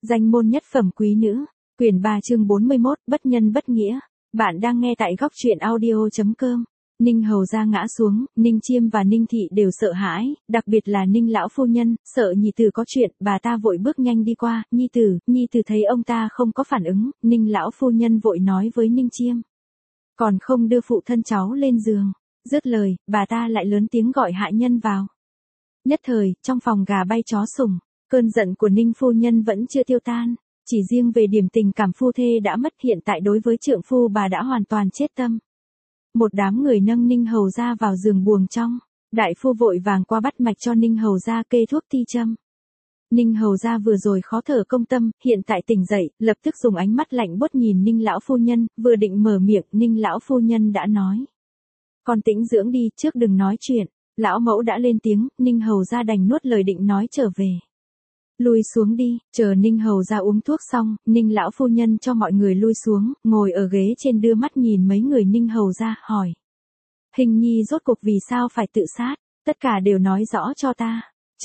Danh môn nhất phẩm quý nữ, quyển 3 chương 41, bất nhân bất nghĩa. Bạn đang nghe tại góc truyện audio.com. Ninh Hầu ra ngã xuống, Ninh Chiêm và Ninh Thị đều sợ hãi, đặc biệt là Ninh lão phu nhân, sợ nhị tử có chuyện, bà ta vội bước nhanh đi qua, nhi tử thấy ông ta không có phản ứng, Ninh lão phu nhân vội nói với Ninh Chiêm. Còn không đưa phụ thân cháu lên giường. Dứt lời, bà ta lại lớn tiếng gọi hạ nhân vào. Nhất thời, trong phòng gà bay chó sủng, cơn giận của Ninh phu nhân vẫn chưa tiêu tan, chỉ riêng về điểm tình cảm phu thê đã mất hiện tại đối với trượng phu bà đã hoàn toàn chết tâm. Một đám người nâng Ninh Hầu ra vào giường buồng trong, đại phu vội vàng qua bắt mạch cho Ninh Hầu ra kê thuốc ti châm. Ninh Hầu ra vừa rồi khó thở công tâm, hiện tại tỉnh dậy, lập tức dùng ánh mắt lạnh buốt nhìn Ninh lão phu nhân, vừa định mở miệng, Ninh lão phu nhân đã nói. Con tĩnh dưỡng đi, trước đừng nói chuyện. Lão mẫu đã lên tiếng, Ninh Hầu ra đành nuốt lời định nói trở về. Lui xuống đi, chờ Ninh Hầu ra uống thuốc xong, Ninh lão phu nhân cho mọi người lui xuống, ngồi ở ghế trên đưa mắt nhìn mấy người Ninh Hầu ra, hỏi. Hình nhi rốt cuộc vì sao phải tự sát, tất cả đều nói rõ cho ta.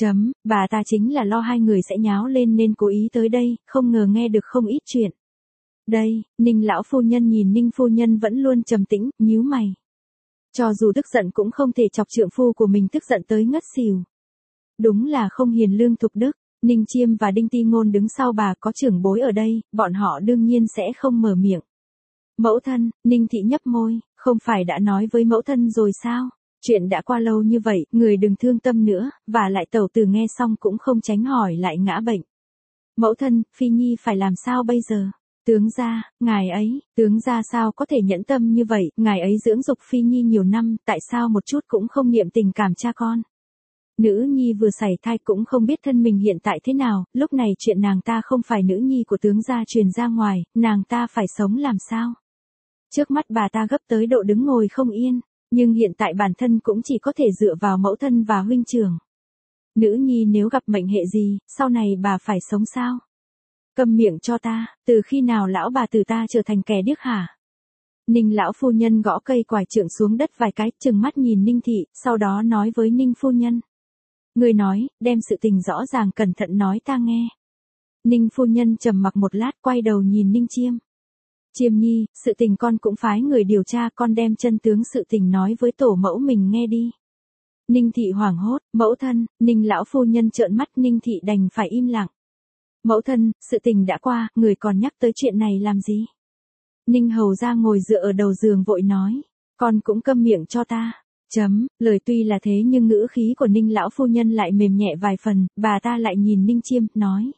Bà ta chính là lo hai người sẽ nháo lên nên cố ý tới đây, không ngờ nghe được không ít chuyện. Đây, Ninh lão phu nhân nhìn Ninh phu nhân vẫn luôn trầm tĩnh, nhíu mày. Cho dù tức giận cũng không thể chọc trượng phu của mình tức giận tới ngất xỉu. Đúng là không hiền lương thục đức. Ninh Chiêm và Đinh Ti Ngôn đứng sau bà, có trưởng bối ở đây, bọn họ đương nhiên sẽ không mở miệng. Mẫu thân, Ninh Thị nhấp môi, không phải đã nói với mẫu thân rồi sao? Chuyện đã qua lâu như vậy, người đừng thương tâm nữa, và lại tẩu tử nghe xong cũng không tránh hỏi lại ngã bệnh. Mẫu thân, Phi Nhi phải làm sao bây giờ? Tướng gia, tướng gia sao có thể nhẫn tâm như vậy, ngài ấy dưỡng dục Phi Nhi nhiều năm, tại sao một chút cũng không niệm tình cảm cha con. Nữ nhi vừa sảy thai cũng không biết thân mình hiện tại thế nào, lúc này chuyện nàng ta không phải nữ nhi của tướng gia truyền ra ngoài, nàng ta phải sống làm sao. Trước mắt bà ta gấp tới độ đứng ngồi không yên, nhưng hiện tại bản thân cũng chỉ có thể dựa vào mẫu thân và huynh trưởng. Nữ nhi nếu gặp mệnh hệ gì, sau này bà phải sống sao? Câm miệng cho ta, từ khi nào lão bà tử ta trở thành kẻ điếc hả? Ninh lão phu nhân gõ cây quải trượng xuống đất vài cái, trừng mắt nhìn Ninh Thị, sau đó nói với Ninh phu nhân. Người nói, đem sự tình rõ ràng cẩn thận nói ta nghe. Ninh phu nhân trầm mặc một lát, quay đầu nhìn Ninh Chiêm. Chiêm nhi, sự tình con cũng phái người điều tra, con đem chân tướng sự tình nói với tổ mẫu mình nghe đi. Ninh Thị hoảng hốt, mẫu thân, Ninh lão phu nhân trợn mắt, Ninh Thị đành phải im lặng. Mẫu thân, sự tình đã qua, người còn nhắc tới chuyện này làm gì? Ninh Hầu ra ngồi dựa ở đầu giường vội nói, con cũng câm miệng cho ta. Lời tuy là thế nhưng ngữ khí của Ninh lão phu nhân lại mềm nhẹ vài phần, bà ta lại nhìn Ninh Chiêm, nói.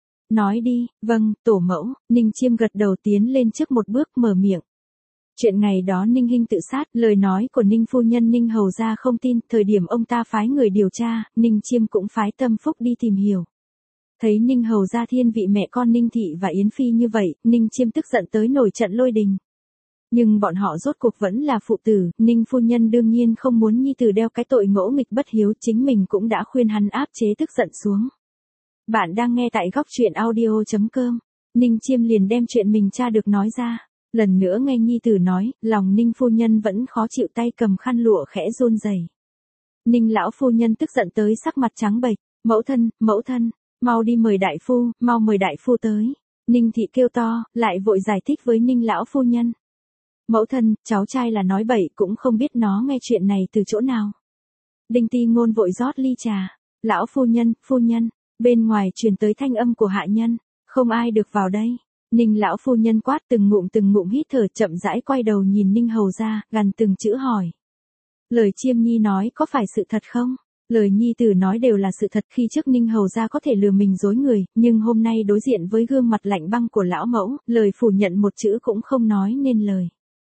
Nói đi, vâng, tổ mẫu, Ninh Chiêm gật đầu tiến lên trước một bước mở miệng. Chuyện ngày đó Ninh Hinh tự sát, lời nói của Ninh phu nhân Ninh Hầu ra không tin, thời điểm ông ta phái người điều tra, Ninh Chiêm cũng phái Tâm Phúc đi tìm hiểu. Thấy Ninh Hầu ra thiên vị mẹ con Ninh Thị và Yến Phi như vậy, Ninh Chiêm tức giận tới nổi trận lôi đình. Nhưng bọn họ rốt cuộc vẫn là phụ tử, Ninh phu nhân đương nhiên không muốn nhi tử đeo cái tội ngỗ nghịch bất hiếu, chính mình cũng đã khuyên hắn áp chế tức giận xuống. Bạn đang nghe tại góc truyện audio.com. Ninh Chiêm liền đem chuyện mình tra được nói ra. Lần nữa nghe nhi tử nói, lòng Ninh phu nhân vẫn khó chịu, tay cầm khăn lụa khẽ run rẩy. Ninh lão phu nhân tức giận tới sắc mặt trắng bệch. Mẫu thân, mau đi mời đại phu, mau mời đại phu tới. Ninh Thị kêu to, lại vội giải thích với Ninh lão phu nhân. Mẫu thân, cháu trai là nói bậy, cũng không biết nó nghe chuyện này từ chỗ nào. Đinh Ti Ngôn vội rót ly trà. Lão phu nhân, bên ngoài truyền tới thanh âm của hạ nhân, không ai được vào đây. Ninh lão phu nhân quát từng ngụm hít thở, chậm rãi quay đầu nhìn Ninh Hầu ra, gằn từng chữ hỏi. Lời Chiêm nhi nói có phải sự thật không? Lời nhi tử nói đều là sự thật, khi trước Ninh Hầu ra có thể lừa mình dối người, nhưng hôm nay đối diện với gương mặt lạnh băng của lão mẫu, lời phủ nhận một chữ cũng không nói nên lời.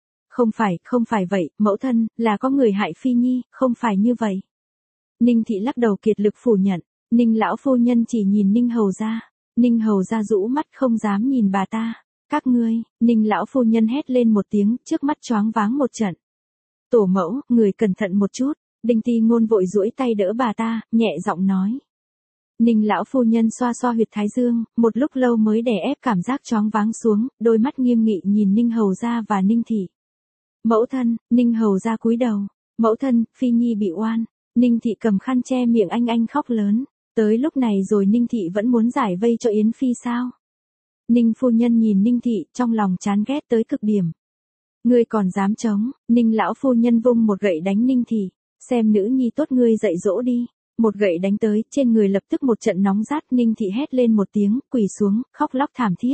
Không phải vậy, mẫu thân, là có người hại Phi Nhi, không phải như vậy. Ninh Thị lắc đầu kiệt lực phủ nhận, Ninh lão phu nhân chỉ nhìn Ninh Hầu ra. Ninh Hầu ra rũ mắt không dám nhìn bà ta. Các ngươi, Ninh lão phu nhân hét lên một tiếng, trước mắt choáng váng một trận. Tổ mẫu, người cẩn thận một chút. Đinh Ti Ngôn vội duỗi tay đỡ bà ta, nhẹ giọng nói. Ninh lão phu nhân xoa xoa huyệt thái dương, một lúc lâu mới đè ép cảm giác choáng váng xuống, đôi mắt nghiêm nghị nhìn Ninh Hầu ra và Ninh Thị. Mẫu thân, Ninh Hầu ra cúi đầu. Mẫu thân, Phi Nhi bị oan. Ninh Thị cầm khăn che miệng anh khóc lớn. Tới lúc này rồi Ninh thị vẫn muốn giải vây cho Yến Phi sao? Ninh phu nhân nhìn Ninh thị trong lòng chán ghét tới cực điểm. Ngươi còn dám chống? Ninh lão phu nhân vung một gậy đánh Ninh thị. Xem nữ nhi tốt ngươi dạy dỗ đi. Một gậy đánh tới, trên người lập tức một trận nóng rát. Ninh thị hét lên một tiếng, quỳ xuống, khóc lóc thảm thiết.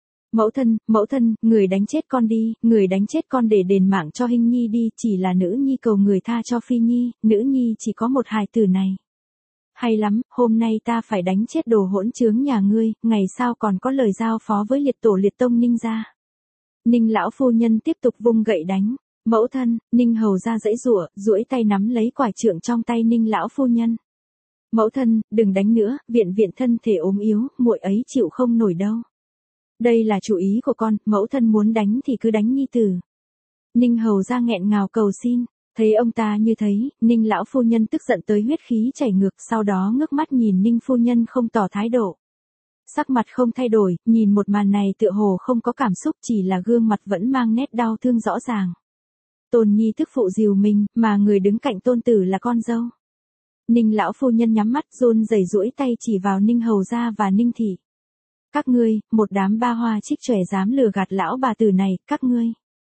Mẫu thân, người đánh chết con đi, người đánh chết con để đền mạng cho Hinh Nhi đi, chỉ là nữ nhi cầu người tha cho Phi Nhi, nữ nhi chỉ có một hài tử này. Hay lắm, hôm nay ta phải đánh chết đồ hỗn trướng nhà ngươi, ngày sau còn có lời giao phó với liệt tổ liệt tông Ninh gia. Ninh lão phu nhân tiếp tục vung gậy đánh. Mẫu thân, Ninh hầu ra giãy giụa, duỗi tay nắm lấy quải trượng trong tay Ninh lão phu nhân. Mẫu thân, đừng đánh nữa, viện thân thể ốm yếu, muội ấy chịu không nổi đâu. Đây là chủ ý của con, mẫu thân muốn đánh thì cứ đánh nhi tử. Ninh hầu ra nghẹn ngào cầu xin, thấy ông ta như thấy, Ninh lão phu nhân tức giận tới huyết khí chảy ngược, sau đó ngước mắt nhìn Ninh phu nhân không tỏ thái độ. Sắc mặt không thay đổi, nhìn một màn này tựa hồ không có cảm xúc, chỉ là gương mặt vẫn mang nét đau thương rõ ràng. Tôn nhi tức phụ dìu mình, mà người đứng cạnh tôn tử là con dâu. Ninh lão phu nhân nhắm mắt run rẩy duỗi tay chỉ vào Ninh hầu gia và Ninh thị. Các ngươi, một đám ba hoa trích trẻ dám lừa gạt lão bà tử này, các ngươi.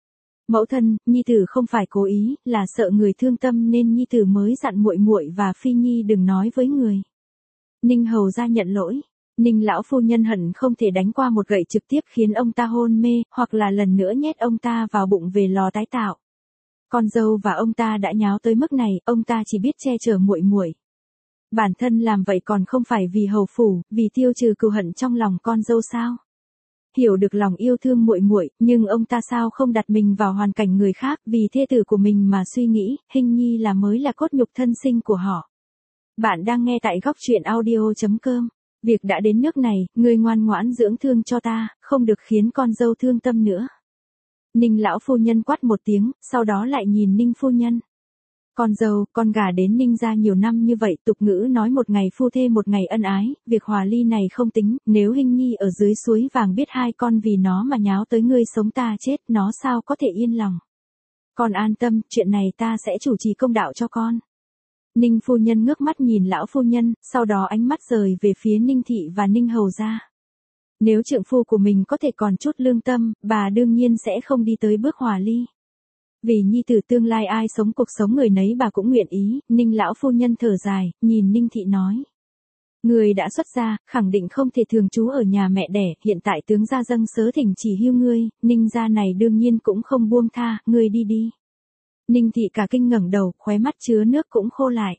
Mẫu thân, nhi tử không phải cố ý, là sợ người thương tâm nên nhi tử mới dặn muội muội và Phi Nhi đừng nói với người. Ninh hầu gia nhận lỗi. Ninh lão phu nhân hận không thể đánh qua một gậy trực tiếp khiến ông ta hôn mê, hoặc là lần nữa nhét ông ta vào bụng về lò tái tạo. Con dâu và ông ta đã nháo tới mức này, ông ta chỉ biết che chở muội muội. Bản thân làm vậy còn không phải vì hầu phủ, vì tiêu trừ cừu hận trong lòng con dâu sao? Hiểu được lòng yêu thương muội muội, nhưng ông ta sao không đặt mình vào hoàn cảnh người khác, vì thê tử của mình mà suy nghĩ, Hinh Nhi là mới là cốt nhục thân sinh của họ. Bạn đang nghe tại góc truyện audio.com. Việc đã đến nước này, ngươi ngoan ngoãn dưỡng thương cho ta, không được khiến con dâu thương tâm nữa. Ninh lão phu nhân quát một tiếng, sau đó lại nhìn Ninh phu nhân. Con dâu, con gả đến Ninh gia nhiều năm như vậy, tục ngữ nói một ngày phu thê một ngày ân ái, việc hòa ly này không tính, nếu Hinh Nhi ở dưới suối vàng biết hai con vì nó mà nháo tới ngươi sống ta chết, nó sao có thể yên lòng. Con an tâm, chuyện này ta sẽ chủ trì công đạo cho con. Ninh phu nhân ngước mắt nhìn lão phu nhân, sau đó ánh mắt rời về phía Ninh thị và Ninh hầu gia. Nếu trượng phu của mình có thể còn chút lương tâm, bà đương nhiên sẽ không đi tới bước hòa ly. Vì nhi tử tương lai ai sống cuộc sống người nấy bà cũng nguyện ý, Ninh lão phu nhân thở dài, nhìn Ninh thị nói. Người đã xuất gia, khẳng định không thể thường trú ở nhà mẹ đẻ, hiện tại tướng gia dâng sớ thỉnh chỉ hưu ngươi, Ninh gia này đương nhiên cũng không buông tha, ngươi đi đi. Ninh thị cả kinh ngẩng đầu, khóe mắt chứa nước cũng khô lại.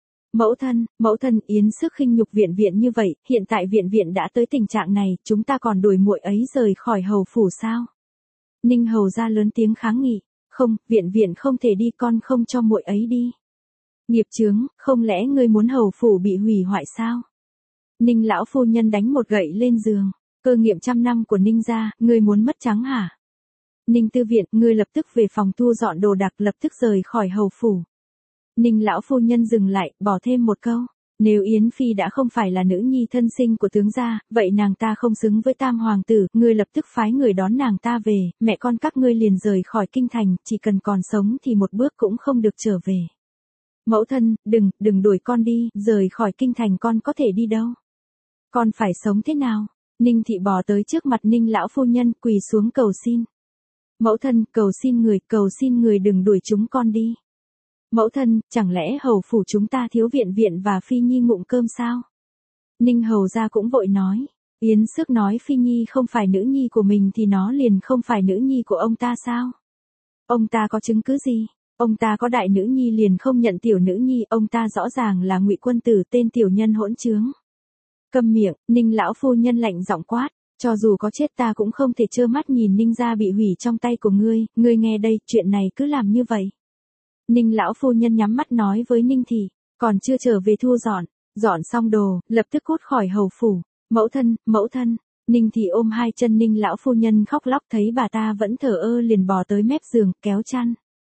Mẫu thân, Yến sức khinh nhục viện như vậy, hiện tại viện đã tới tình trạng này, chúng ta còn đuổi muội ấy rời khỏi hầu phủ sao? Ninh hầu ra lớn tiếng kháng nghị, không, viện không thể đi, con không cho muội ấy đi. Nghiệp chướng, không lẽ ngươi muốn hầu phủ bị hủy hoại sao? Ninh lão phu nhân đánh một gậy lên giường, cơ nghiệp trăm năm của Ninh gia, ngươi muốn mất trắng hả? Ninh tư viện, ngươi lập tức về phòng thu dọn đồ đạc, lập tức rời khỏi hầu phủ. Ninh lão phu nhân dừng lại, bỏ thêm một câu. Nếu Yến Phi đã không phải là nữ nhi thân sinh của tướng gia, vậy nàng ta không xứng với tam hoàng tử, ngươi lập tức phái người đón nàng ta về, mẹ con các ngươi liền rời khỏi kinh thành, chỉ cần còn sống thì một bước cũng không được trở về. Mẫu thân, đừng đuổi con đi, rời khỏi kinh thành con có thể đi đâu? Con phải sống thế nào? Ninh thị bò tới trước mặt Ninh lão phu nhân, quỳ xuống cầu xin. Mẫu thân, cầu xin người đừng đuổi chúng con đi. Mẫu thân, chẳng lẽ hầu phủ chúng ta thiếu viện và Phi Nhi ngụm cơm sao? Ninh hầu gia cũng vội nói. Yến sức nói Phi Nhi không phải nữ nhi của mình thì nó liền không phải nữ nhi của ông ta sao? Ông ta có chứng cứ gì? Ông ta có đại nữ nhi liền không nhận tiểu nữ nhi, ông ta rõ ràng là ngụy quân tử, tên tiểu nhân hỗn trướng. Câm miệng, Ninh lão phu nhân lạnh giọng quát. Cho dù có chết ta cũng không thể trơ mắt nhìn Ninh gia bị hủy trong tay của ngươi nghe đây, chuyện này cứ làm như vậy. Ninh lão phu nhân nhắm mắt nói với Ninh thị, còn chưa trở về thu dọn xong đồ, lập tức cút khỏi hầu phủ. Mẫu thân, Ninh thị ôm hai chân Ninh lão phu nhân khóc lóc, thấy bà ta vẫn thờ ơ liền bò tới mép giường, kéo chăn.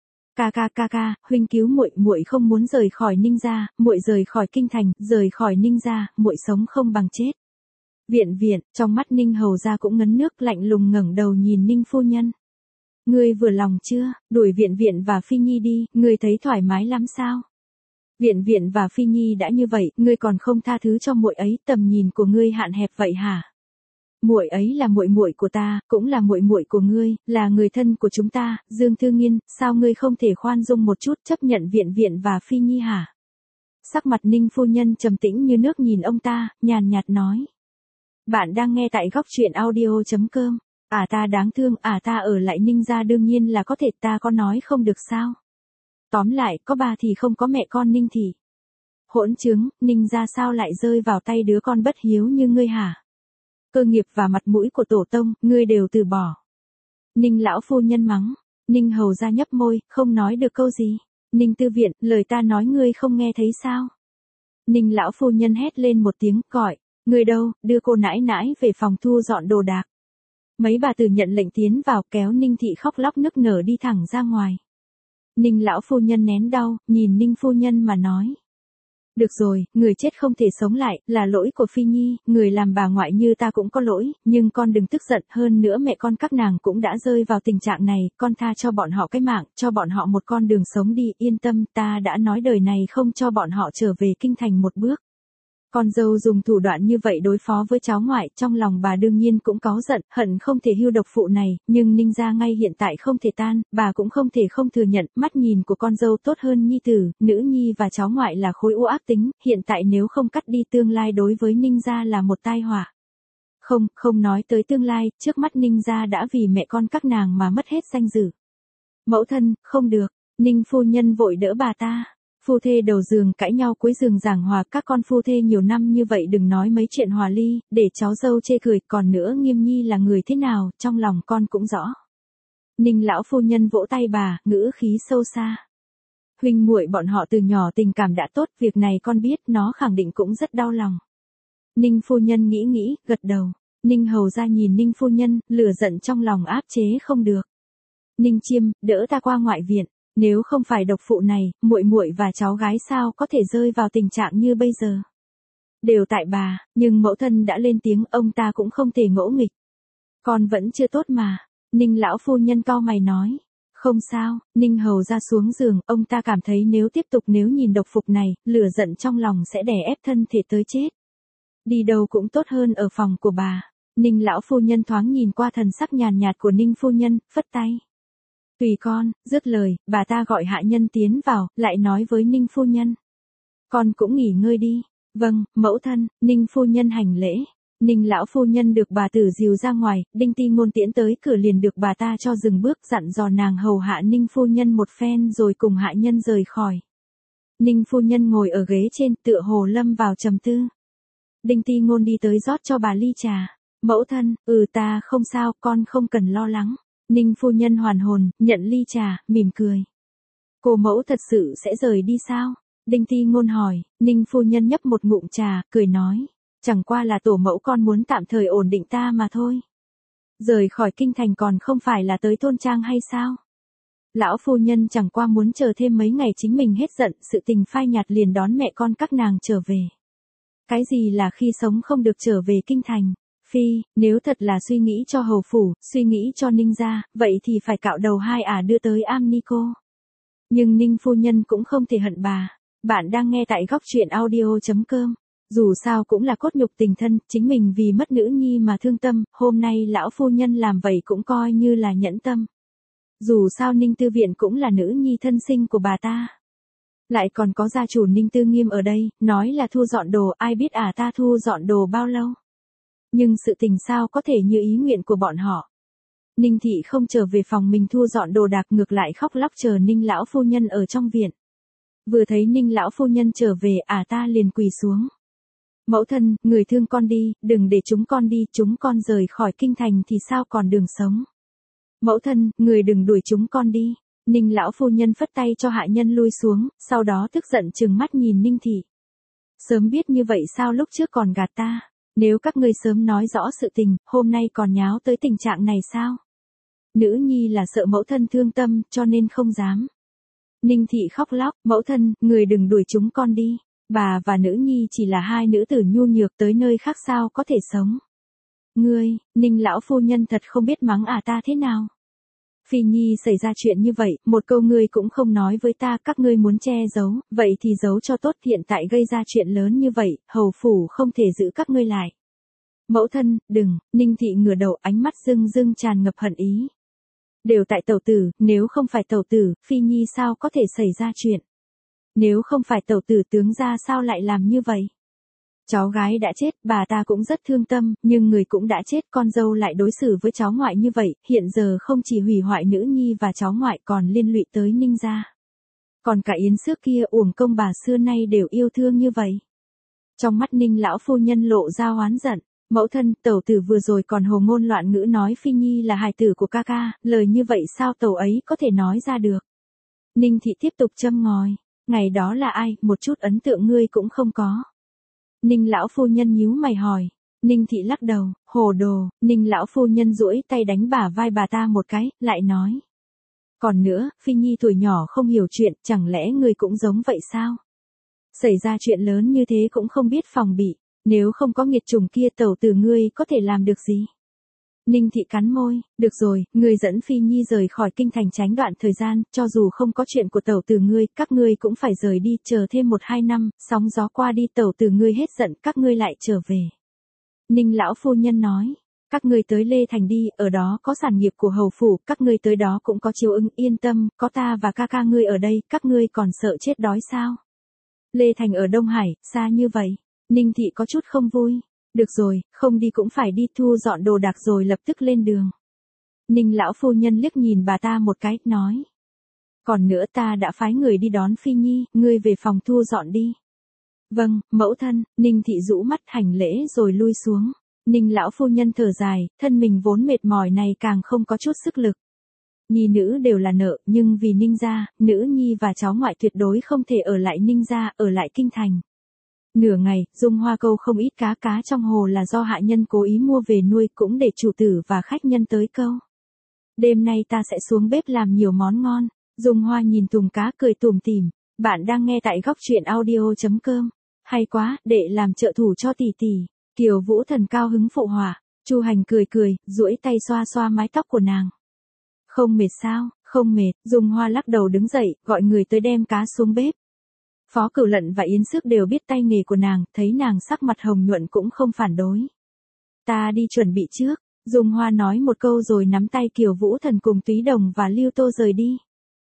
Ca, huynh cứu muội không muốn rời khỏi Ninh gia, muội rời khỏi kinh thành, rời khỏi Ninh gia, muội sống không bằng chết. Viện, trong mắt Ninh hầu gia cũng ngấn nước, lạnh lùng ngẩng đầu nhìn Ninh phu nhân. Ngươi vừa lòng chưa, đuổi viện và Phi Nhi đi, ngươi thấy thoải mái lắm sao? Viện Viện và Phi Nhi đã như vậy, ngươi còn không tha thứ cho muội ấy, tầm nhìn của ngươi hạn hẹp vậy hả? Muội ấy là muội muội của ta, cũng là muội muội của ngươi, là người thân của chúng ta, Dương Thư Nghiên, sao ngươi không thể khoan dung một chút chấp nhận Viện Viện và Phi Nhi hả? Sắc mặt Ninh phu nhân trầm tĩnh như nước nhìn ông ta, nhàn nhạt nói. Bạn đang nghe tại góc truyện audio.com. Ta đáng thương, ta ở lại Ninh gia đương nhiên là có thể, ta có nói không được sao? Tóm lại, có bà thì không có mẹ con Ninh thị. Hỗn chứng, Ninh gia sao lại rơi vào tay đứa con bất hiếu như ngươi hả? Cơ nghiệp và mặt mũi của tổ tông, ngươi đều từ bỏ. Ninh lão phu nhân mắng. Ninh hầu ra nhấp môi, không nói được câu gì. Ninh Tư Viện, lời ta nói ngươi không nghe thấy sao? Ninh lão phu nhân hét lên một tiếng, gọi. Ngươi đâu, đưa cô nãi nãi về phòng thu dọn đồ đạc. Mấy bà tử nhận lệnh tiến vào, kéo Ninh thị khóc lóc nức nở đi thẳng ra ngoài. Ninh lão phu nhân nén đau, nhìn Ninh phu nhân mà nói. Được rồi, người chết không thể sống lại, là lỗi của Phi Nhi, người làm bà ngoại như ta cũng có lỗi, nhưng con đừng tức giận, hơn nữa mẹ con các nàng cũng đã rơi vào tình trạng này, con tha cho bọn họ cái mạng, cho bọn họ một con đường sống đi, yên tâm, ta đã nói đời này không cho bọn họ trở về kinh thành một bước. Con dâu dùng thủ đoạn như vậy đối phó với cháu ngoại, trong lòng bà đương nhiên cũng cáu giận, hận không thể hưu độc phụ này, nhưng Ninh gia ngay hiện tại không thể tan, bà cũng không thể không thừa nhận, mắt nhìn của con dâu tốt hơn nhi tử, nữ nhi và cháu ngoại là khối u ác tính, hiện tại nếu không cắt đi tương lai đối với Ninh gia là một tai họa. Không nói tới tương lai, trước mắt Ninh gia đã vì mẹ con các nàng mà mất hết danh dự. Mẫu thân, không được, Ninh phu nhân vội đỡ bà ta. Phu thê đầu giường cãi nhau cuối giường giảng hòa, các con phu thê nhiều năm như vậy đừng nói mấy chuyện hòa ly, để cháu dâu chê cười, còn nữa Nghiêm Nhi là người thế nào, trong lòng con cũng rõ. Ninh lão phu nhân vỗ tay bà, ngữ khí sâu xa. Huynh muội bọn họ từ nhỏ tình cảm đã tốt, việc này con biết, nó khẳng định cũng rất đau lòng. Ninh phu nhân nghĩ, gật đầu. Ninh hầu ra nhìn Ninh phu nhân, lửa giận trong lòng áp chế không được. Ninh Chiêm, đỡ ta qua ngoại viện. Nếu không phải độc phụ này, muội muội và cháu gái sao có thể rơi vào tình trạng như bây giờ? Đều tại bà, nhưng mẫu thân đã lên tiếng, ông ta cũng không thể ngỗ nghịch. Con vẫn chưa tốt mà. Ninh lão phu nhân cau mày nói. Không sao, Ninh hầu ra xuống giường, ông ta cảm thấy nếu nhìn độc phục này, lửa giận trong lòng sẽ đè ép thân thể tới chết. Đi đâu cũng tốt hơn ở phòng của bà. Ninh lão phu nhân thoáng nhìn qua thần sắc nhàn nhạt của Ninh phu nhân, phất tay. Tùy con, dứt lời, bà ta gọi hạ nhân tiến vào, lại nói với Ninh phu nhân. Con cũng nghỉ ngơi đi. Vâng, mẫu thân, Ninh phu nhân hành lễ. Ninh lão phu nhân được bà tử dìu ra ngoài, Đinh Ti Ngôn tiễn tới cửa liền được bà ta cho dừng bước, dặn dò nàng hầu hạ Ninh phu nhân một phen rồi cùng hạ nhân rời khỏi. Ninh phu nhân ngồi ở ghế trên, tựa hồ lâm vào trầm tư. Đinh Ti Ngôn đi tới rót cho bà ly trà. Mẫu thân, ta không sao, con không cần lo lắng. Ninh phu nhân hoàn hồn, nhận ly trà, mỉm cười. Cô mẫu thật sự sẽ rời đi sao? Đinh Ti Ngôn hỏi. Ninh phu nhân nhấp một ngụm trà, cười nói. Chẳng qua là tổ mẫu con muốn tạm thời ổn định ta mà thôi. Rời khỏi kinh thành còn không phải là tới thôn trang hay sao? Lão phu nhân chẳng qua muốn chờ thêm mấy ngày chính mình hết giận, sự tình phai nhạt liền đón mẹ con các nàng trở về. Cái gì là khi sống không được trở về kinh thành? Phi, nếu thật là suy nghĩ cho hầu phủ, suy nghĩ cho Ninh gia, vậy thì phải cạo đầu hai đưa tới am ni cô. Nhưng Ninh phu nhân cũng không thể hận bà. Bạn đang nghe tại góc truyện audio.com. Dù sao cũng là cốt nhục tình thân, chính mình vì mất nữ nhi mà thương tâm, hôm nay lão phu nhân làm vậy cũng coi như là nhẫn tâm. Dù sao Ninh Tư Viện cũng là nữ nhi thân sinh của bà ta. Lại còn có gia chủ Ninh Tư Nghiêm ở đây, nói là thu dọn đồ, ai biết ta thu dọn đồ bao lâu. Nhưng sự tình sao có thể như ý nguyện của bọn họ. Ninh thị không trở về phòng mình thu dọn đồ đạc, ngược lại khóc lóc chờ Ninh lão phu nhân ở trong viện. Vừa thấy Ninh lão phu nhân trở về, ta liền quỳ xuống. Mẫu thân, người thương con đi, đừng để chúng con đi, chúng con rời khỏi kinh thành thì sao còn đường sống. Mẫu thân, người đừng đuổi chúng con đi. Ninh lão phu nhân phất tay cho hạ nhân lui xuống, sau đó tức giận trừng mắt nhìn Ninh thị. Sớm biết như vậy sao lúc trước còn gạt ta. Nếu các ngươi sớm nói rõ sự tình, hôm nay còn nháo tới tình trạng này sao? Nữ nhi là sợ mẫu thân thương tâm, cho nên không dám. Ninh thị khóc lóc, mẫu thân, người đừng đuổi chúng con đi. Bà và nữ nhi chỉ là hai nữ tử nhu nhược, tới nơi khác sao có thể sống. Ngươi, Ninh lão phu nhân thật không biết mắng ta thế nào. Phi Nhi xảy ra chuyện như vậy, một câu ngươi cũng không nói với ta, các ngươi muốn che giấu, vậy thì giấu cho tốt, hiện tại gây ra chuyện lớn như vậy, hầu phủ không thể giữ các ngươi lại. Mẫu thân, đừng, Ninh Thị ngửa đầu, ánh mắt rưng rưng tràn ngập hận ý. Đều tại tẩu tử, nếu không phải tẩu tử, Phi Nhi sao có thể xảy ra chuyện. Nếu không phải tẩu tử, tướng gia sao lại làm như vậy. Cháu gái đã chết, bà ta cũng rất thương tâm, nhưng người cũng đã chết, con dâu lại đối xử với cháu ngoại như vậy, hiện giờ không chỉ hủy hoại nữ nhi và cháu ngoại còn liên lụy tới Ninh gia. Còn cả Yến Xước kia, uổng công bà xưa nay đều yêu thương như vậy. Trong mắt Ninh lão phu nhân lộ ra oán giận. Mẫu thân, tẩu tử vừa rồi còn hồ ngôn loạn ngữ nói Phi Nhi là hài tử của ca ca, lời như vậy sao tẩu ấy có thể nói ra được. Ninh Thị tiếp tục châm ngòi, ngày đó là ai, một chút ấn tượng ngươi cũng không có. Ninh lão phu nhân nhíu mày hỏi. Ninh Thị lắc đầu, hồ đồ. Ninh lão phu nhân duỗi tay đánh bả vai bà ta một cái, lại nói. Còn nữa, Phi Nhi tuổi nhỏ không hiểu chuyện, chẳng lẽ ngươi cũng giống vậy sao? Xảy ra chuyện lớn như thế cũng không biết phòng bị, nếu không có nghiệt chủng kia tẩu tử ngươi có thể làm được gì? Ninh Thị cắn môi, được rồi, ngươi dẫn Phi Nhi rời khỏi kinh thành tránh đoạn thời gian, cho dù không có chuyện của tẩu tử ngươi, các ngươi cũng phải rời đi, chờ thêm 1-2 năm, sóng gió qua đi tẩu tử ngươi hết giận, các ngươi lại trở về. Ninh lão phu nhân nói, các ngươi tới Lê Thành đi, ở đó có sản nghiệp của hầu phủ, các ngươi tới đó cũng có chiếu ứng, yên tâm, có ta và ca ca ngươi ở đây, các ngươi còn sợ chết đói sao? Lê Thành ở Đông Hải, xa như vậy. Ninh Thị có chút không vui. Được rồi, không đi cũng phải đi, thu dọn đồ đạc rồi lập tức lên đường. Ninh lão phu nhân liếc nhìn bà ta một cái, nói. Còn nữa ta đã phái người đi đón Phi Nhi, ngươi về phòng thu dọn đi. Vâng, mẫu thân. Ninh Thị rũ mắt hành lễ rồi lui xuống. Ninh lão phu nhân thở dài, thân mình vốn mệt mỏi này càng không có chút sức lực. Nhi nữ đều là nợ, nhưng vì Ninh gia, nữ nhi và cháu ngoại tuyệt đối không thể ở lại Ninh gia, ở lại kinh thành. Nửa ngày, Dung Hoa câu không ít cá trong hồ là do hạ nhân cố ý mua về nuôi, cũng để chủ tử và khách nhân tới câu. Đêm nay ta sẽ xuống bếp làm nhiều món ngon. Dung Hoa nhìn thùng cá cười tủm tỉm. Bạn đang nghe tại góc truyện audio.com. Hay quá, đệ làm trợ thủ cho tỷ tỷ. Kiều Vũ Thần cao hứng phụ họa. Chu Hành cười, duỗi tay xoa xoa mái tóc của nàng. Không mệt sao? Không mệt. Dung Hoa lắc đầu đứng dậy, gọi người tới đem cá xuống bếp. Phó Cửu Lận và Yến Xước đều biết tay nghề của nàng, thấy nàng sắc mặt hồng nhuận cũng không phản đối. Ta đi chuẩn bị trước. Dung Hoa nói một câu rồi nắm tay Kiều Vũ Thần cùng Túy Đồng và Lưu Tô rời đi.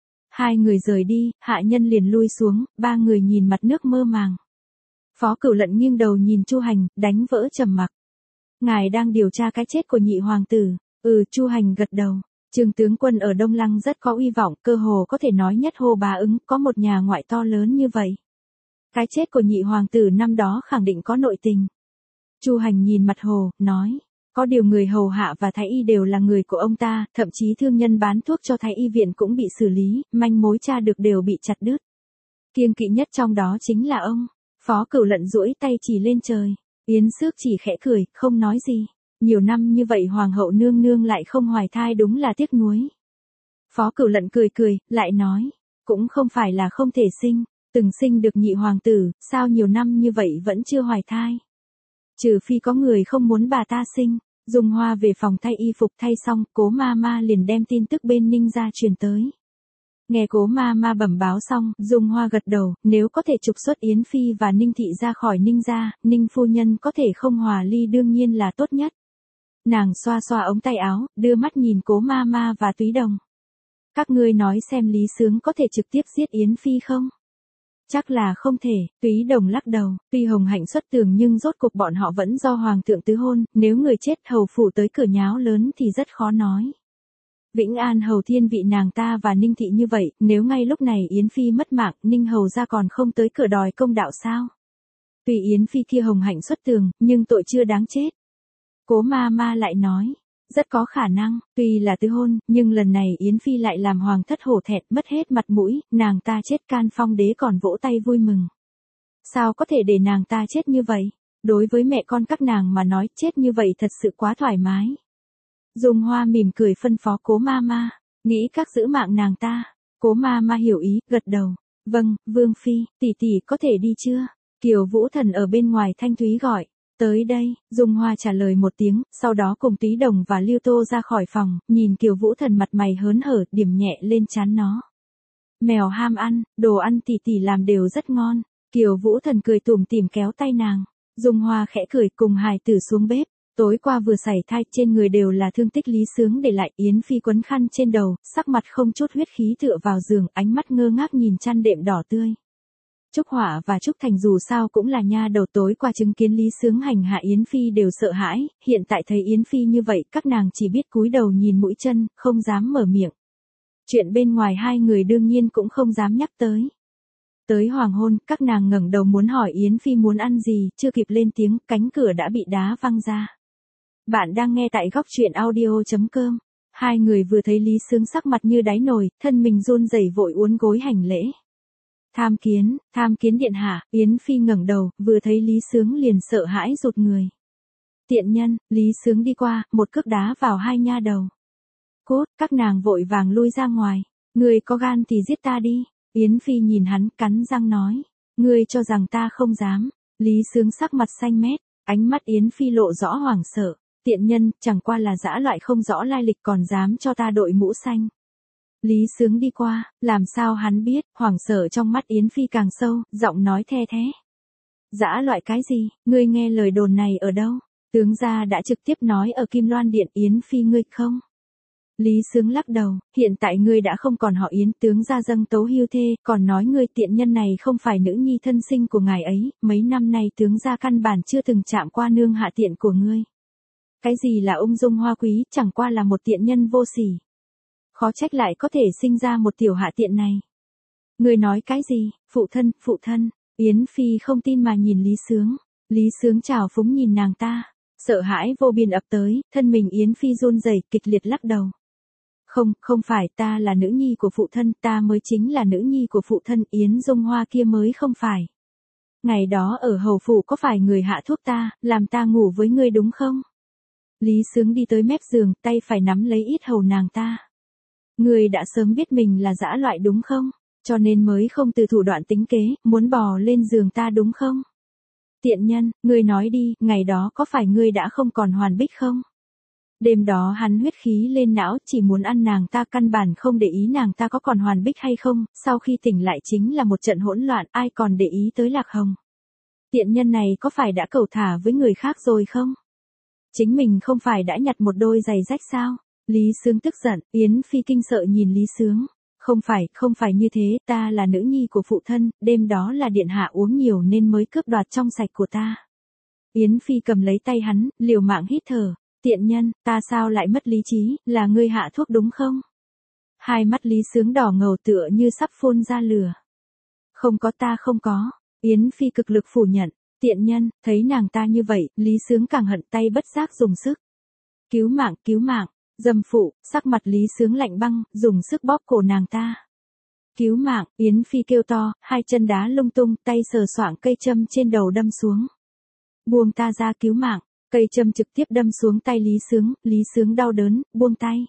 Hai người rời đi, hạ nhân liền lui xuống, ba người nhìn mặt nước mơ màng. Phó Cửu Lận nghiêng đầu nhìn Chu Hành, đánh vỡ trầm mặc. Ngài đang điều tra cái chết của nhị hoàng tử. Chu Hành gật đầu. Trương tướng quân ở Đông Lăng rất có uy vọng, cơ hồ có thể nói nhất hô bá ứng, có một nhà ngoại to lớn như vậy. Cái chết của nhị hoàng tử năm đó khẳng định có nội tình. Chu Hành nhìn mặt hồ, nói, có điều người hầu hạ và thái y đều là người của ông ta, thậm chí thương nhân bán thuốc cho thái y viện cũng bị xử lý, manh mối tra được đều bị chặt đứt. Kiêng kỵ nhất trong đó chính là ông. Phó Cửu Lận duỗi tay chỉ lên trời. Yến Xước chỉ khẽ cười, không nói gì. Nhiều năm như vậy hoàng hậu nương nương lại không hoài thai, đúng là tiếc nuối. Phó Cửu Lận cười, lại nói, cũng không phải là không thể sinh, từng sinh được nhị hoàng tử, sao nhiều năm như vậy vẫn chưa hoài thai. Trừ phi có người không muốn bà ta sinh. Dung Hoa về phòng thay y phục, thay xong, Cố Ma liền đem tin tức bên Ninh gia truyền tới. Nghe Cố Ma bẩm báo xong, Dung Hoa gật đầu, nếu có thể trục xuất Yến Phi và Ninh Thị ra khỏi Ninh gia, Ninh phu nhân có thể không hòa ly đương nhiên là tốt nhất. Nàng xoa xoa ống tay áo, đưa mắt nhìn Cố Ma và Túy Đồng. Các ngươi nói xem Lý Sướng có thể trực tiếp giết Yến Phi không? Chắc là không thể. Túy Đồng lắc đầu, tuy Hồng Hạnh xuất tường nhưng rốt cục bọn họ vẫn do hoàng thượng tứ hôn, nếu người chết hầu phủ tới cửa nháo lớn thì rất khó nói. Vĩnh An hầu thiên vị nàng ta và Ninh Thị như vậy, nếu ngay lúc này Yến Phi mất mạng, Ninh hầu ra còn không tới cửa đòi công đạo sao? Tuy Yến Phi kia Hồng Hạnh xuất tường, nhưng tội chưa đáng chết. Cố Ma lại nói, rất có khả năng, tuy là tứ hôn, nhưng lần này Yến Phi lại làm hoàng thất hổ thẹn, mất hết mặt mũi, nàng ta chết can phong đế còn vỗ tay vui mừng. Sao có thể để nàng ta chết như vậy? Đối với mẹ con các nàng mà nói chết như vậy thật sự quá thoải mái. Dung Hoa mỉm cười phân phó Cố Ma, nghĩ các giữ mạng nàng ta. Cố Ma hiểu ý, gật đầu. Vâng, Vương Phi, tỷ tỷ có thể đi chưa? Kiều Vũ Thần ở bên ngoài thanh thúy gọi. Tới đây, Dung Hoa trả lời một tiếng, sau đó cùng Túy Đồng và Lưu Tô ra khỏi phòng, nhìn Kiều Vũ Thần mặt mày hớn hở, điểm nhẹ lên trán nó. Mèo ham ăn, đồ ăn tỷ tỷ làm đều rất ngon. Kiều Vũ Thần cười tủm tỉm kéo tay nàng. Dung Hoa khẽ cười cùng hài tử xuống bếp. Tối qua vừa sảy thai, trên người đều là thương tích Lý Sướng để lại. Yến Phi quấn khăn trên đầu, sắc mặt không chút huyết khí tựa vào giường, ánh mắt ngơ ngác nhìn chăn đệm đỏ tươi. Trúc Hỏa và Trúc Thành dù sao cũng là nha đầu, tối qua chứng kiến Lý Sướng hành hạ Yến Phi đều sợ hãi, hiện tại thấy Yến Phi như vậy, các nàng chỉ biết cúi đầu nhìn mũi chân, không dám mở miệng. Chuyện bên ngoài hai người đương nhiên cũng không dám nhắc tới. Tới hoàng hôn, các nàng ngẩng đầu muốn hỏi Yến Phi muốn ăn gì, chưa kịp lên tiếng, cánh cửa đã bị đá văng ra. Bạn đang nghe tại góc truyện audio.com. Hai người vừa thấy Lý Sướng sắc mặt như đáy nồi, thân mình run rẩy vội uốn gối hành lễ. Tham kiến điện hạ. Yến Phi ngẩng đầu, vừa thấy Lý Sướng liền sợ hãi rụt người. Tiện nhân. Lý Sướng đi qua, một cước đá vào hai nha đầu. Cốt, các nàng vội vàng lui ra ngoài. Ngươi có gan thì giết ta đi. Yến Phi nhìn hắn, cắn răng nói. Ngươi cho rằng ta không dám. Lý Sướng sắc mặt xanh mét, ánh mắt Yến Phi lộ rõ hoảng sợ. Tiện nhân, chẳng qua là dã loại không rõ lai lịch còn dám cho ta đội mũ xanh. Lý Sướng đi qua, làm sao hắn biết, hoảng sợ trong mắt Yến Phi càng sâu, giọng nói the thế. Dã loại cái gì, ngươi nghe lời đồn này ở đâu? Tướng gia đã trực tiếp nói ở Kim Loan Điện. Yến Phi ngươi không? Lý Sướng lắc đầu, hiện tại ngươi đã không còn họ Yến, tướng gia dâng tấu hưu thê, còn nói ngươi tiện nhân này không phải nữ nhi thân sinh của ngài ấy, mấy năm nay tướng gia căn bản chưa từng chạm qua nương hạ tiện của ngươi. Cái gì là ung dung hoa quý, chẳng qua là một tiện nhân vô sỉ. Khó trách lại có thể sinh ra một tiểu hạ tiện này. Ngươi nói cái gì, phụ thân, Yến Phi không tin mà nhìn Lý Sướng. Lý Sướng trào phúng nhìn nàng ta, sợ hãi vô biên ập tới, thân mình Yến Phi run rẩy kịch liệt lắc đầu. Không phải, ta là nữ nhi của phụ thân, ta mới chính là nữ nhi của phụ thân, Yến Dung Hoa kia mới không phải. Ngày đó ở hầu phủ có phải người hạ thuốc ta, làm ta ngủ với ngươi đúng không? Lý Sướng đi tới mép giường, tay phải nắm lấy yết hầu nàng ta. Ngươi đã sớm biết mình là dã loại đúng không? Cho nên mới không từ thủ đoạn tính kế, muốn bò lên giường ta đúng không? Tiện nhân, ngươi nói đi, ngày đó có phải ngươi đã không còn hoàn bích không? Đêm đó hắn huyết khí lên não, chỉ muốn ăn nàng ta, căn bản không để ý nàng ta có còn hoàn bích hay không, sau khi tỉnh lại chính là một trận hỗn loạn, ai còn để ý tới Lạc Hồng. Tiện nhân này có phải đã cẩu thả với người khác rồi không? Chính mình không phải đã nhặt một đôi giày rách sao? Lý Sướng tức giận, Yến Phi kinh sợ nhìn Lý Sướng. Không phải như thế, ta là nữ nhi của phụ thân, đêm đó là điện hạ uống nhiều nên mới cướp đoạt trong sạch của ta. Yến Phi cầm lấy tay hắn, liều mạng hít thở. Tiện nhân, ta sao lại mất lý trí, là ngươi hạ thuốc đúng không? Hai mắt Lý Sướng đỏ ngầu tựa như sắp phun ra lửa. Không có, ta không có. Yến Phi cực lực phủ nhận. Tiện nhân, thấy nàng ta như vậy, Lý Sướng càng hận, tay bất giác dùng sức. Cứu mạng, dâm phụ, sắc mặt Lý Sướng lạnh băng, dùng sức bóp cổ nàng ta. Cứu mạng, Yến Phi kêu to, hai chân đá lung tung, tay sờ soạng cây châm trên đầu đâm xuống. Buông ta ra, cứu mạng. Cây châm trực tiếp đâm xuống tay Lý Sướng đau đớn, buông tay.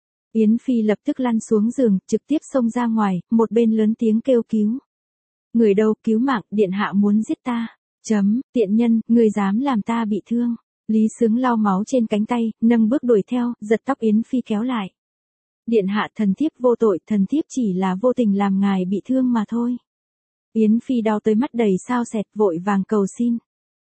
Yến Phi lập tức lăn xuống giường, trực tiếp xông ra ngoài, một bên lớn tiếng kêu cứu. Người đâu, cứu mạng, điện hạ muốn giết ta. Tiện nhân, người dám làm ta bị thương. Lý Sướng lau máu trên cánh tay, nâng bước đuổi theo, giật tóc Yến Phi kéo lại. Điện hạ, thần thiếp vô tội, thần thiếp chỉ là vô tình làm ngài bị thương mà thôi. Yến Phi đau tới mắt đầy sao sẹt, vội vàng cầu xin.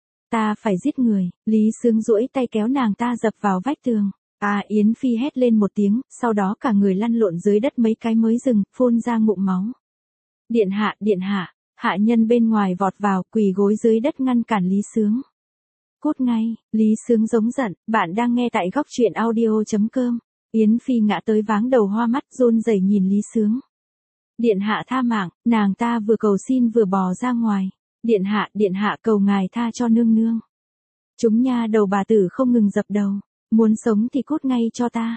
Ta phải giết người. Lý Sướng duỗi tay kéo nàng ta dập vào vách tường. Yến Phi hét lên một tiếng, sau đó cả người lăn lộn dưới đất mấy cái mới dừng, phun ra ngụm máu. Điện hạ, hạ nhân bên ngoài vọt vào, quỳ gối dưới đất ngăn cản Lý Sướng. Cút ngay, Lý Sướng giống giận, bạn đang nghe tại góc truyện audio.com. Yến Phi ngã tới váng đầu hoa mắt run rẩy nhìn Lý Sướng. Điện hạ tha mạng, nàng ta vừa cầu xin vừa bò ra ngoài. Điện hạ cầu ngài tha cho nương nương. Chúng nha đầu bà tử không ngừng dập đầu. Muốn sống thì cút ngay cho ta.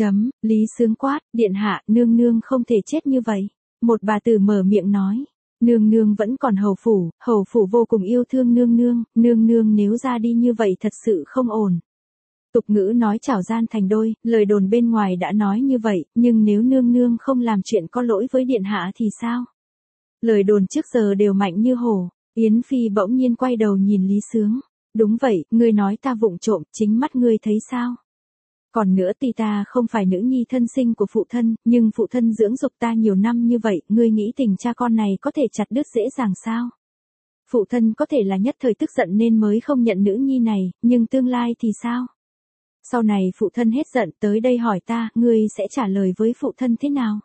Lý Sướng quát, điện hạ, nương nương không thể chết như vậy. Một bà tử mở miệng nói. Nương nương vẫn còn hầu phủ vô cùng yêu thương nương nương nếu ra đi như vậy thật sự không ổn. Tục ngữ nói chảo gian thành đôi, lời đồn bên ngoài đã nói như vậy, nhưng nếu nương nương không làm chuyện có lỗi với điện hạ thì sao? Lời đồn trước giờ đều mạnh như hổ. Yến Phi bỗng nhiên quay đầu nhìn Lý Sướng. Đúng vậy, ngươi nói ta vụng trộm, chính mắt ngươi thấy sao? Còn nữa tuy ta không phải nữ nhi thân sinh của phụ thân, nhưng phụ thân dưỡng dục ta nhiều năm như vậy, ngươi nghĩ tình cha con này có thể chặt đứt dễ dàng sao? Phụ thân có thể là nhất thời tức giận nên mới không nhận nữ nhi này, nhưng tương lai thì sao? Sau này phụ thân hết giận tới đây hỏi ta, ngươi sẽ trả lời với phụ thân thế nào?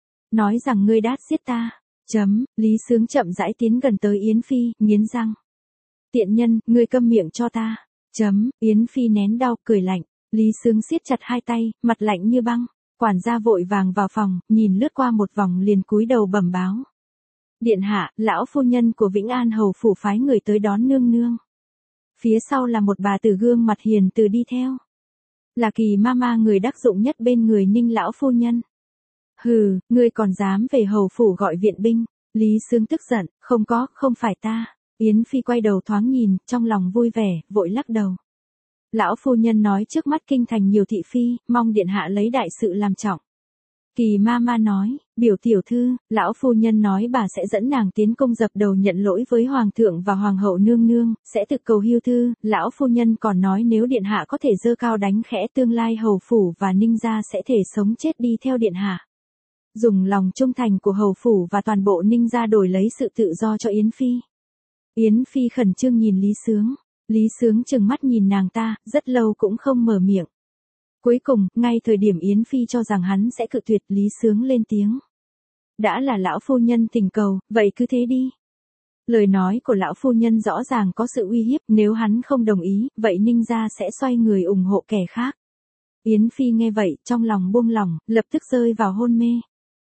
Nói rằng ngươi đã giết ta. Lý Sướng chậm rãi tiến gần tới Yến Phi, nghiến răng. Tiện nhân, ngươi câm miệng cho ta. Yến Phi nén đau, cười lạnh. Lý Sướng siết chặt hai tay, mặt lạnh như băng. Quản gia vội vàng vào phòng, nhìn lướt qua một vòng liền cúi đầu bẩm báo. Điện hạ, lão phu nhân của Vĩnh An hầu phủ phái người tới đón nương nương. Phía sau là một bà tử gương mặt hiền từ đi theo. Là Kỳ Mama người đắc dụng nhất bên người Ninh lão phu nhân. Hừ, ngươi còn dám về hầu phủ gọi viện binh. Lý Sướng tức giận, không phải ta. Yến Phi quay đầu thoáng nhìn, trong lòng vui vẻ, vội lắc đầu. Lão phu nhân nói trước mắt kinh thành nhiều thị phi, mong điện hạ lấy đại sự làm trọng. Kỳ Mama nói, biểu tiểu thư, lão phu nhân nói bà sẽ dẫn nàng tiến cung dập đầu nhận lỗi với hoàng thượng và hoàng hậu nương nương, sẽ thực cầu hưu thư, lão phu nhân còn nói nếu điện hạ có thể giơ cao đánh khẽ tương lai hầu phủ và Ninh gia sẽ thể sống chết đi theo điện hạ. Dùng lòng trung thành của hầu phủ và toàn bộ Ninh gia đổi lấy sự tự do cho Yến Phi. Yến Phi khẩn trương nhìn Lý Sướng. Lý Sướng trừng mắt nhìn nàng ta, rất lâu cũng không mở miệng. Cuối cùng, ngay thời điểm Yến Phi cho rằng hắn sẽ cự tuyệt, Lý Sướng lên tiếng. Đã là lão phu nhân tình cầu, vậy cứ thế đi. Lời nói của lão phu nhân rõ ràng có sự uy hiếp, nếu hắn không đồng ý, vậy Ninh gia sẽ xoay người ủng hộ kẻ khác. Yến Phi nghe vậy, trong lòng buông lỏng, lập tức rơi vào hôn mê.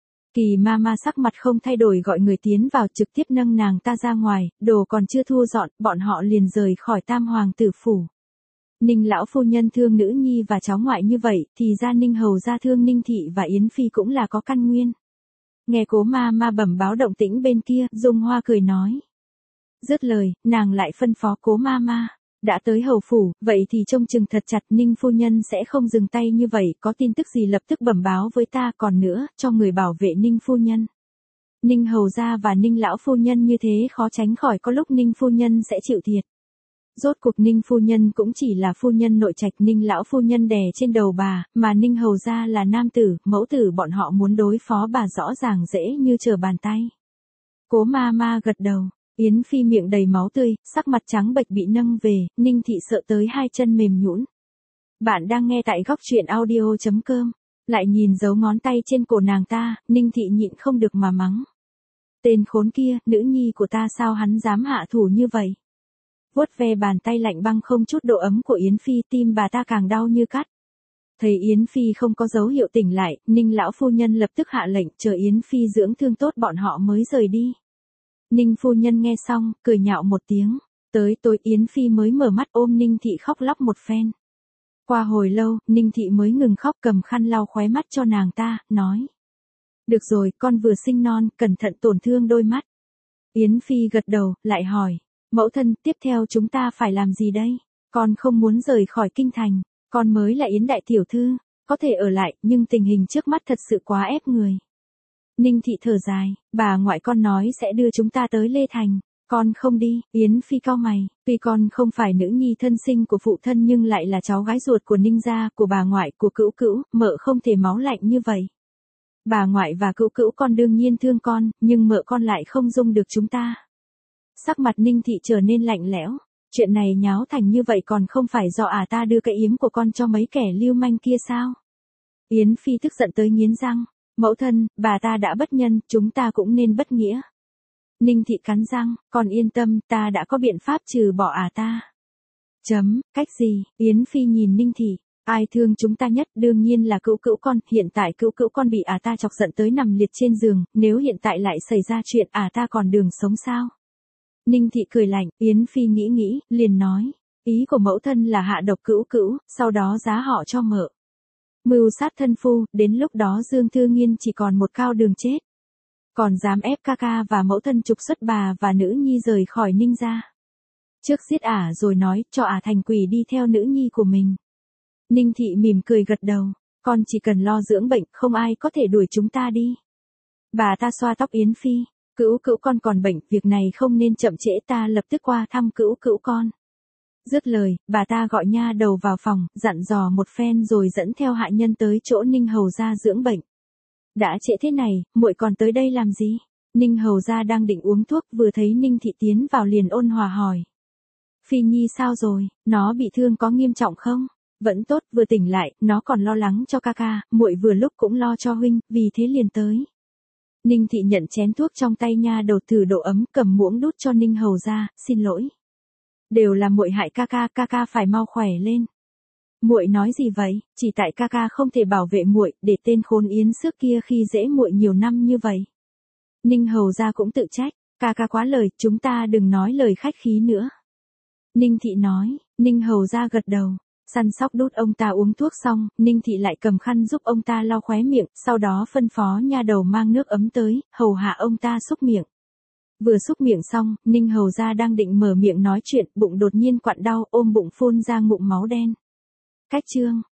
Kỳ Mama sắc mặt không thay đổi gọi người tiến vào trực tiếp nâng nàng ta ra ngoài, đồ còn chưa thu dọn, bọn họ liền rời khỏi Tam Hoàng tử phủ. Ninh lão phu nhân thương nữ nhi và cháu ngoại như vậy, thì ra Ninh hầu gia thương Ninh thị và Yến Phi cũng là có căn nguyên. Nghe Cố Mama bẩm báo động tĩnh bên kia, Dung Hoa cười nói. Dứt lời, nàng lại phân phó Cố Mama. Đã tới hầu phủ, vậy thì trông chừng thật chặt, Ninh phu nhân sẽ không dừng tay như vậy, có tin tức gì lập tức bẩm báo với ta, còn nữa, cho người bảo vệ Ninh phu nhân. Ninh hầu gia và Ninh lão phu nhân như thế khó tránh khỏi có lúc Ninh phu nhân sẽ chịu thiệt. Rốt cuộc Ninh phu nhân cũng chỉ là phu nhân nội trạch, Ninh lão phu nhân đè trên đầu bà, mà Ninh hầu gia là nam tử, mẫu tử bọn họ muốn đối phó bà rõ ràng dễ như trở bàn tay. Cố Mama gật đầu. Yến Phi miệng đầy máu tươi, sắc mặt trắng bệch bị nâng về, Ninh thị sợ tới hai chân mềm nhũn. Bạn đang nghe tại góc truyện audio.com. Lại nhìn dấu ngón tay trên cổ nàng ta, Ninh thị nhịn không được mà mắng. Tên khốn kia, nữ nhi của ta sao hắn dám hạ thủ như vậy? Vuốt ve bàn tay lạnh băng không chút độ ấm của Yến Phi, tim bà ta càng đau như cắt. Thấy Yến Phi không có dấu hiệu tỉnh lại, Ninh lão phu nhân lập tức hạ lệnh chờ Yến Phi dưỡng thương tốt bọn họ mới rời đi. Ninh phu nhân nghe xong, cười nhạo một tiếng. Tới tối Yến Phi mới mở mắt ôm Ninh thị khóc lóc một phen. Qua hồi lâu, Ninh thị mới ngừng khóc cầm khăn lau khóe mắt cho nàng ta, nói. Được rồi, con vừa sinh non, cẩn thận tổn thương đôi mắt. Yến Phi gật đầu, lại hỏi. Mẫu thân, tiếp theo chúng ta phải làm gì đây? Con không muốn rời khỏi kinh thành, con mới là Yến đại tiểu thư, có thể ở lại, nhưng tình hình trước mắt thật sự quá ép người. Ninh thị thở dài, bà ngoại con nói sẽ đưa chúng ta tới Lê Thành, con không đi. Yến Phi cau mày, tuy con không phải nữ nhi thân sinh của phụ thân nhưng lại là cháu gái ruột của Ninh gia, của bà ngoại, của cữu cữu, mợ không thể máu lạnh như vậy. Bà ngoại và cữu cữu con đương nhiên thương con, nhưng mợ con lại không dung được chúng ta. Sắc mặt Ninh thị trở nên lạnh lẽo, chuyện này nháo thành như vậy còn không phải do ta đưa cái yếm của con cho mấy kẻ lưu manh kia sao? Yến Phi tức giận tới nghiến răng. Mẫu thân, bà ta đã bất nhân, chúng ta cũng nên bất nghĩa. Ninh thị cắn răng, con yên tâm, ta đã có biện pháp trừ bỏ ta. Cách gì? Yến Phi nhìn Ninh thị, ai thương chúng ta nhất đương nhiên là cữu cữu con, hiện tại cữu cữu con bị ta chọc giận tới nằm liệt trên giường, nếu hiện tại lại xảy ra chuyện ta còn đường sống sao? Ninh thị cười lạnh, Yến Phi nghĩ, liền nói, ý của mẫu thân là hạ độc cữu cữu, sau đó giá họ cho mợ. Mưu sát thân phu, đến lúc đó Dương Thư Nghiên chỉ còn một cao đường chết. Còn dám ép ca ca và mẫu thân trục xuất bà và nữ nhi rời khỏi Ninh gia. Trước giết rồi nói cho thành quỷ đi theo nữ nhi của mình. Ninh thị mỉm cười gật đầu, con chỉ cần lo dưỡng bệnh, không ai có thể đuổi chúng ta đi. Bà ta xoa tóc Yến Phi, cữu cữu con còn bệnh, việc này không nên chậm trễ, ta lập tức qua thăm cữu cữu con. Dứt lời, bà ta gọi nha đầu vào phòng, dặn dò một phen rồi dẫn theo hạ nhân tới chỗ Ninh Hầu gia dưỡng bệnh. Đã trễ thế này, muội còn tới đây làm gì? Ninh Hầu gia đang định uống thuốc, vừa thấy Ninh Thị tiến vào liền ôn hòa hỏi. Phi Nhi sao rồi, nó bị thương có nghiêm trọng không? Vẫn tốt, vừa tỉnh lại, nó còn lo lắng cho ca ca, muội vừa lúc cũng lo cho huynh, vì thế liền tới. Ninh Thị nhận chén thuốc trong tay nha đầu thử độ ấm, cầm muỗng đút cho Ninh Hầu gia, xin lỗi. Đều là muội hại ca ca phải mau khỏe lên. Muội nói gì vậy, chỉ tại ca ca không thể bảo vệ muội, để tên khốn yến xước kia khi dễ muội nhiều năm như vậy. Ninh Hầu gia cũng tự trách, ca ca quá lời, chúng ta đừng nói lời khách khí nữa. Ninh Thị nói, Ninh Hầu gia gật đầu, săn sóc đút ông ta uống thuốc xong, Ninh Thị lại cầm khăn giúp ông ta lau khóe miệng, sau đó phân phó nha đầu mang nước ấm tới, hầu hạ ông ta xúc miệng. Vừa xúc miệng xong, Ninh Hầu gia đang định mở miệng nói chuyện, bụng đột nhiên quặn đau, ôm bụng phun ra ngụm máu đen. Cách chương